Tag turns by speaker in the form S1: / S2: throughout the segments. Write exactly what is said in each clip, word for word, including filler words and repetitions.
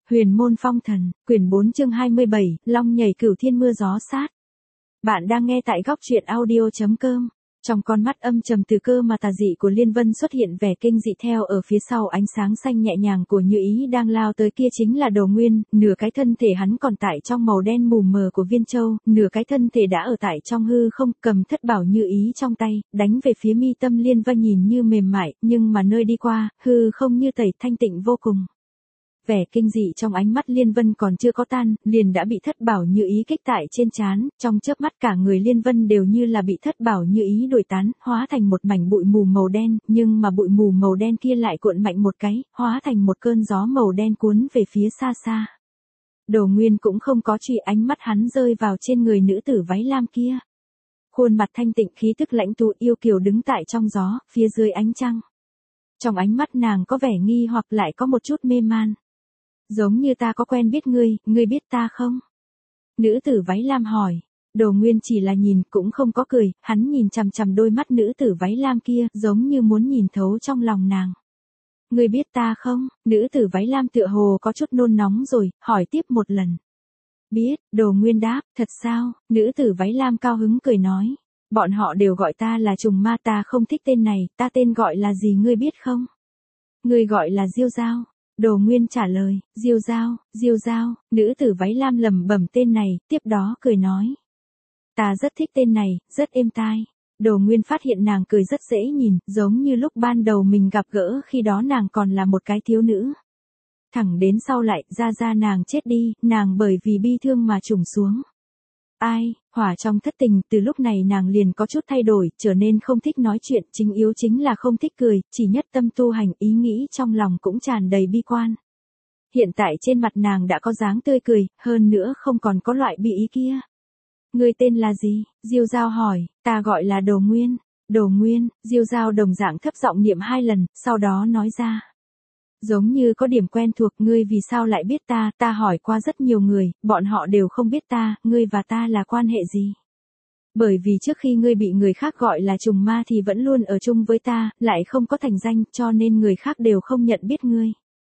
S1: Huyền môn phong thần, quyển bốn chương hai mươi bảy, Long nhảy cửu thiên mưa gió sát. Bạn đang nghe tại góc truyện audio.com. Trong con mắt âm trầm từ cơ mà tà dị của Liên Vân xuất hiện vẻ kinh dị, theo ở phía sau ánh sáng xanh nhẹ nhàng của Như Ý đang lao tới kia chính là Đồ Nguyên, nửa cái thân thể hắn còn tại trong màu đen mù mờ của Viên Châu, nửa cái thân thể đã ở tại trong hư không, cầm thất bảo Như Ý trong tay, đánh về phía mi tâm Liên Vân, nhìn như mềm mại, nhưng mà nơi đi qua, hư không như tẩy thanh tịnh vô cùng. Vẻ kinh dị trong ánh mắt Liên Vân còn chưa có tan, liền đã bị thất bảo Như Ý kích tại trên trán, trong chớp mắt cả người Liên Vân đều như là bị thất bảo Như Ý đuổi tán, hóa thành một mảnh bụi mù màu đen, nhưng mà bụi mù màu đen kia lại cuộn mạnh một cái, hóa thành một cơn gió màu đen cuốn về phía xa xa. Đồ Nguyên cũng không có truy, ánh mắt hắn rơi vào trên người nữ tử váy lam kia. Khuôn mặt thanh tịnh, khí tức lãnh tụ yêu kiều đứng tại trong gió, phía dưới ánh trăng. Trong ánh mắt nàng có vẻ nghi hoặc lại có một chút mê man. Giống như ta có quen biết ngươi, ngươi biết ta không? Nữ tử váy lam hỏi. Đồ Nguyên chỉ là nhìn, cũng không có cười, hắn nhìn chằm chằm đôi mắt nữ tử váy lam kia, giống như muốn nhìn thấu trong lòng nàng. Ngươi biết ta không? Nữ tử váy lam tựa hồ có chút nôn nóng rồi, hỏi tiếp một lần. Biết, Đồ Nguyên đáp, thật sao? Nữ tử váy lam cao hứng cười nói. Bọn họ đều gọi ta là trùng ma, ta không thích tên này, ta tên gọi là gì ngươi biết không? Ngươi gọi là Diêu Dao. Đồ Nguyên trả lời, Diêu Dao, Diêu Dao, nữ tử váy lam lẩm bẩm tên này, tiếp đó cười nói. Ta rất thích tên này, rất êm tai. Đồ Nguyên phát hiện nàng cười rất dễ nhìn, giống như lúc ban đầu mình gặp gỡ, khi đó nàng còn là một cái thiếu nữ. Thẳng đến sau lại, ra ra nàng chết đi, nàng bởi vì bi thương mà trùng xuống. Ai, hỏa trong thất tình, từ lúc này nàng liền có chút thay đổi, trở nên không thích nói chuyện, chính yếu chính là không thích cười, chỉ nhất tâm tu hành, ý nghĩ trong lòng cũng tràn đầy bi quan. Hiện tại trên mặt nàng đã có dáng tươi cười, hơn nữa không còn có loại bi ý kia. Người tên là gì? Diêu Dao hỏi, ta gọi là Đồ Nguyên. Đồ Nguyên, Diêu Dao đồng dạng thấp giọng niệm hai lần, sau đó nói ra. Giống như có điểm quen thuộc, ngươi vì sao lại biết ta, ta hỏi qua rất nhiều người, bọn họ đều không biết ta, ngươi và ta là quan hệ gì. Bởi vì trước khi ngươi bị người khác gọi là trùng ma thì vẫn luôn ở chung với ta, lại không có thành danh, cho nên người khác đều không nhận biết ngươi.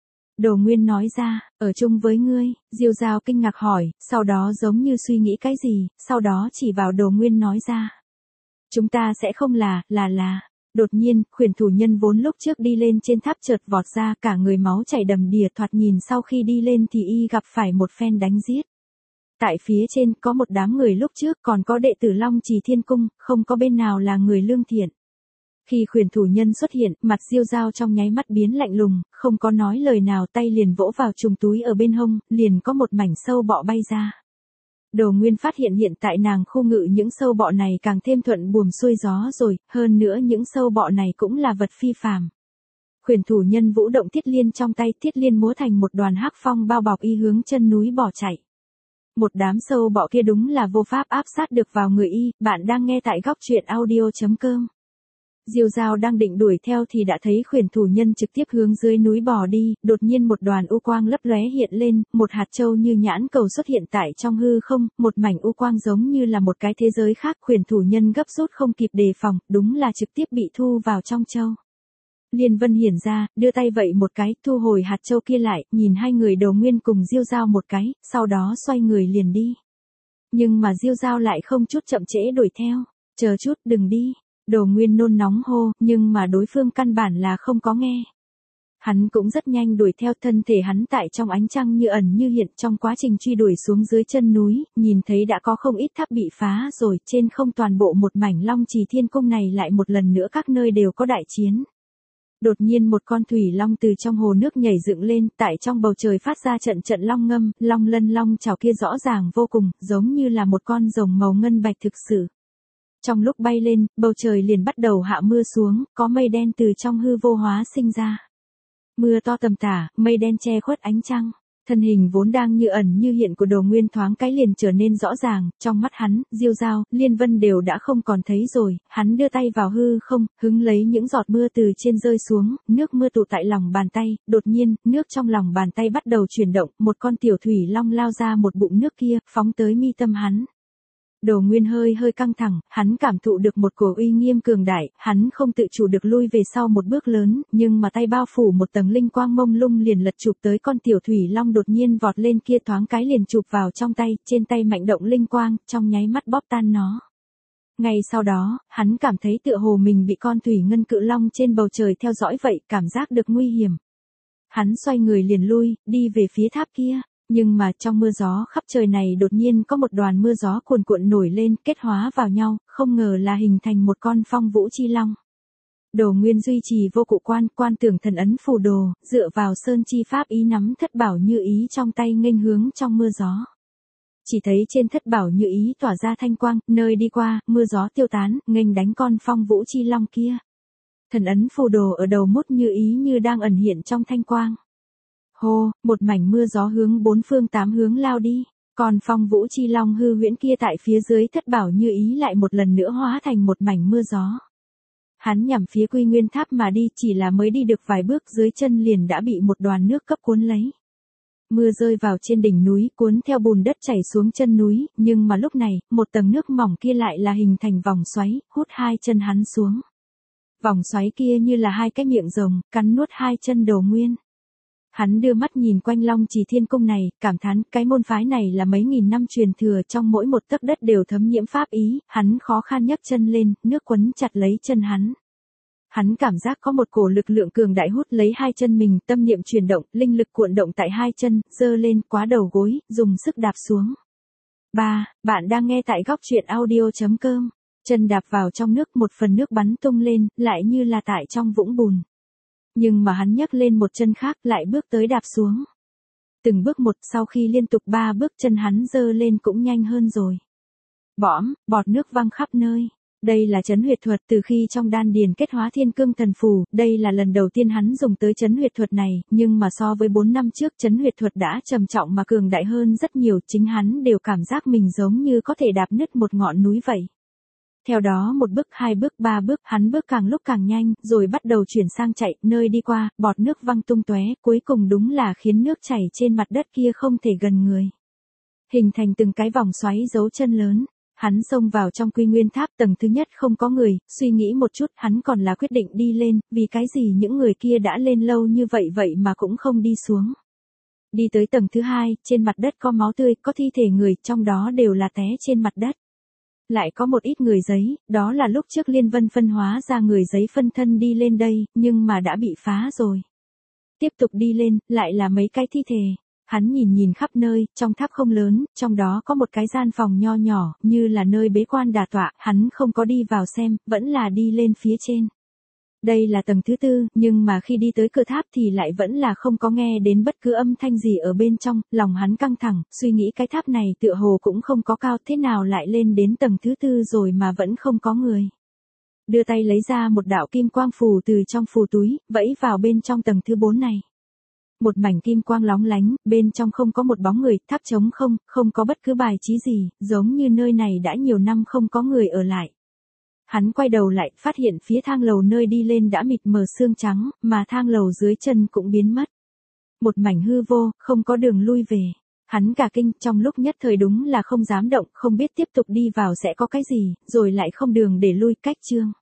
S1: Đồ Nguyên nói ra, ở chung với ngươi, Diêu Dao kinh ngạc hỏi, sau đó giống như suy nghĩ cái gì, sau đó chỉ vào Đồ Nguyên nói ra. Chúng ta sẽ không là, là là. Đột nhiên, khuyển thủ nhân vốn lúc trước đi lên trên tháp chợt vọt ra, cả người máu chảy đầm đìa, thoạt nhìn sau khi đi lên thì y gặp phải một phen đánh giết. Tại phía trên có một đám người lúc trước còn có đệ tử Long Trì Thiên Cung, không có bên nào là người lương thiện. Khi khuyển thủ nhân xuất hiện, mặt Diêu Dao trong nháy mắt biến lạnh lùng, không có nói lời nào, tay liền vỗ vào trùng túi ở bên hông, liền có một mảnh sâu bọ bay ra. Đồ Nguyên phát hiện hiện tại nàng khu ngự những sâu bọ này càng thêm thuận buồm xuôi gió rồi, hơn nữa những sâu bọ này cũng là vật phi phàm. Khuyển thủ nhân vũ động thiết liên trong tay, thiết liên múa thành một đoàn hắc phong bao bọc y hướng chân núi bỏ chạy. Một đám sâu bọ kia đúng là vô pháp áp sát được vào người y, bạn đang nghe tại góc truyện audio.com. Diêu Dao đang định đuổi theo thì đã thấy khuyển thủ nhân trực tiếp hướng dưới núi bò đi, đột nhiên một đoàn u quang lấp lóe hiện lên, một hạt châu như nhãn cầu xuất hiện tại trong hư không, một mảnh u quang giống như là một cái thế giới khác, khuyển thủ nhân gấp rút không kịp đề phòng, đúng là trực tiếp bị thu vào trong châu. Liên Vân hiển ra, đưa tay vậy một cái, thu hồi hạt châu kia lại, nhìn hai người Đồ Nguyên cùng Diêu Dao một cái, sau đó xoay người liền đi. Nhưng mà Diêu Dao lại không chút chậm trễ đuổi theo, chờ chút, đừng đi. Đồ Nguyên nôn nóng hô, nhưng mà đối phương căn bản là không có nghe. Hắn cũng rất nhanh đuổi theo, thân thể hắn tại trong ánh trăng như ẩn như hiện, trong quá trình truy đuổi xuống dưới chân núi, nhìn thấy đã có không ít tháp bị phá rồi, trên không toàn bộ một mảnh Long Trì Thiên Cung này lại một lần nữa các nơi đều có đại chiến. Đột nhiên một con thủy long từ trong hồ nước nhảy dựng lên, tại trong bầu trời phát ra trận trận long ngâm, long lân long chảo kia rõ ràng vô cùng, giống như là một con rồng màu ngân bạch thực sự. Trong lúc bay lên, bầu trời liền bắt đầu hạ mưa xuống, có mây đen từ trong hư vô hóa sinh ra. Mưa to tầm tả, mây đen che khuất ánh trăng. Thân hình vốn đang như ẩn như hiện của Đồ Nguyên thoáng cái liền trở nên rõ ràng, trong mắt hắn, Diêu Dao, Liên Vân đều đã không còn thấy rồi, hắn đưa tay vào hư không, hứng lấy những giọt mưa từ trên rơi xuống, nước mưa tụ tại lòng bàn tay, đột nhiên, nước trong lòng bàn tay bắt đầu chuyển động, một con tiểu thủy long lao ra một bụng nước kia, phóng tới mi tâm hắn. Đồ Nguyên hơi hơi căng thẳng, hắn cảm thụ được một cổ uy nghiêm cường đại, hắn không tự chủ được lui về sau một bước lớn, nhưng mà tay bao phủ một tầng linh quang mông lung liền lật chụp tới con tiểu thủy long đột nhiên vọt lên kia thoáng cái liền chụp vào trong tay, trên tay mạnh động linh quang, trong nháy mắt bóp tan nó. Ngay sau đó, hắn cảm thấy tựa hồ mình bị con thủy ngân cự long trên bầu trời theo dõi vậy, cảm giác được nguy hiểm. Hắn xoay người liền lui, đi về phía tháp kia. Nhưng mà trong mưa gió khắp trời này đột nhiên có một đoàn mưa gió cuồn cuộn nổi lên, kết hóa vào nhau, không ngờ là hình thành một con phong vũ chi long. Đồ Nguyên duy trì vô cụ quan, quan tưởng thần ấn phù đồ, dựa vào sơn chi pháp ý nắm thất bảo như ý trong tay nghênh hướng trong mưa gió. Chỉ thấy trên thất bảo như ý tỏa ra thanh quang, nơi đi qua, mưa gió tiêu tán, nghênh đánh con phong vũ chi long kia. Thần ấn phù đồ ở đầu mốt như ý như đang ẩn hiện trong thanh quang. Hô, một mảnh mưa gió hướng bốn phương tám hướng lao đi, còn phong vũ chi long hư huyễn kia tại phía dưới thất bảo như ý lại một lần nữa hóa thành một mảnh mưa gió. Hắn nhằm phía Quy Nguyên Tháp mà đi, chỉ là mới đi được vài bước dưới chân liền đã bị một đoàn nước cấp cuốn lấy. Mưa rơi vào trên đỉnh núi, cuốn theo bùn đất chảy xuống chân núi, nhưng mà lúc này, một tầng nước mỏng kia lại là hình thành vòng xoáy, hút hai chân hắn xuống. Vòng xoáy kia như là hai cái miệng rồng, cắn nuốt hai chân Đồ Nguyên. Hắn đưa mắt nhìn quanh Long Trì Thiên Cung này, cảm thán, cái môn phái này là mấy nghìn năm truyền thừa, trong mỗi một tấc đất đều thấm nhiễm pháp ý, hắn khó khăn nhấc chân lên, nước quấn chặt lấy chân hắn. Hắn cảm giác có một cổ lực lượng cường đại hút lấy hai chân mình, tâm niệm chuyển động, linh lực cuộn động tại hai chân, giơ lên quá đầu gối, dùng sức đạp xuống. ba. Bạn đang nghe tại góc truyện audio chấm com. Chân đạp vào trong nước, một phần nước bắn tung lên, lại như là tại trong vũng bùn. Nhưng mà hắn nhấc lên một chân khác, lại bước tới đạp xuống. Từng bước một, sau khi liên tục ba bước chân hắn giơ lên cũng nhanh hơn rồi. Bõm, bọt nước văng khắp nơi. Đây là trấn huyệt thuật, từ khi trong đan điền kết hóa thiên cương thần phù, đây là lần đầu tiên hắn dùng tới trấn huyệt thuật này, nhưng mà so với bốn năm trước trấn huyệt thuật đã trầm trọng mà cường đại hơn rất nhiều, chính hắn đều cảm giác mình giống như có thể đạp nứt một ngọn núi vậy. Theo đó một bước, hai bước, ba bước, hắn bước càng lúc càng nhanh, rồi bắt đầu chuyển sang chạy, nơi đi qua, bọt nước văng tung tóe, cuối cùng đúng là khiến nước chảy trên mặt đất kia không thể gần người. Hình thành từng cái vòng xoáy dấu chân lớn. Hắn xông vào trong Quy Nguyên Tháp, tầng thứ nhất không có người, suy nghĩ một chút, hắn còn là quyết định đi lên, vì cái gì những người kia đã lên lâu như vậy vậy mà cũng không đi xuống. Đi tới tầng thứ hai, trên mặt đất có máu tươi, có thi thể người, trong đó đều là té trên mặt đất. Lại có một ít người giấy, đó là lúc trước Liên Vân phân hóa ra người giấy phân thân đi lên đây, nhưng mà đã bị phá rồi. Tiếp tục đi lên, lại là mấy cái thi thể. Hắn nhìn nhìn khắp nơi, trong tháp không lớn, trong đó có một cái gian phòng nho nhỏ, như là nơi bế quan đả tọa, hắn không có đi vào xem, vẫn là đi lên phía trên. Đây là tầng thứ tư, nhưng mà khi đi tới cửa tháp thì lại vẫn là không có nghe đến bất cứ âm thanh gì ở bên trong, lòng hắn căng thẳng, suy nghĩ cái tháp này tựa hồ cũng không có cao, thế nào lại lên đến tầng thứ tư rồi mà vẫn không có người. Đưa tay lấy ra một đạo kim quang phù từ trong phù túi, vẫy vào bên trong tầng thứ bốn này. Một mảnh kim quang lóng lánh, bên trong không có một bóng người, tháp trống không, không có bất cứ bài trí gì, giống như nơi này đã nhiều năm không có người ở lại. Hắn quay đầu lại, phát hiện phía thang lầu nơi đi lên đã mịt mờ sương trắng, mà thang lầu dưới chân cũng biến mất. Một mảnh hư vô, không có đường lui về. Hắn cả kinh, trong lúc nhất thời đúng là không dám động, không biết tiếp tục đi vào sẽ có cái gì, rồi lại không đường để lui, cách chương.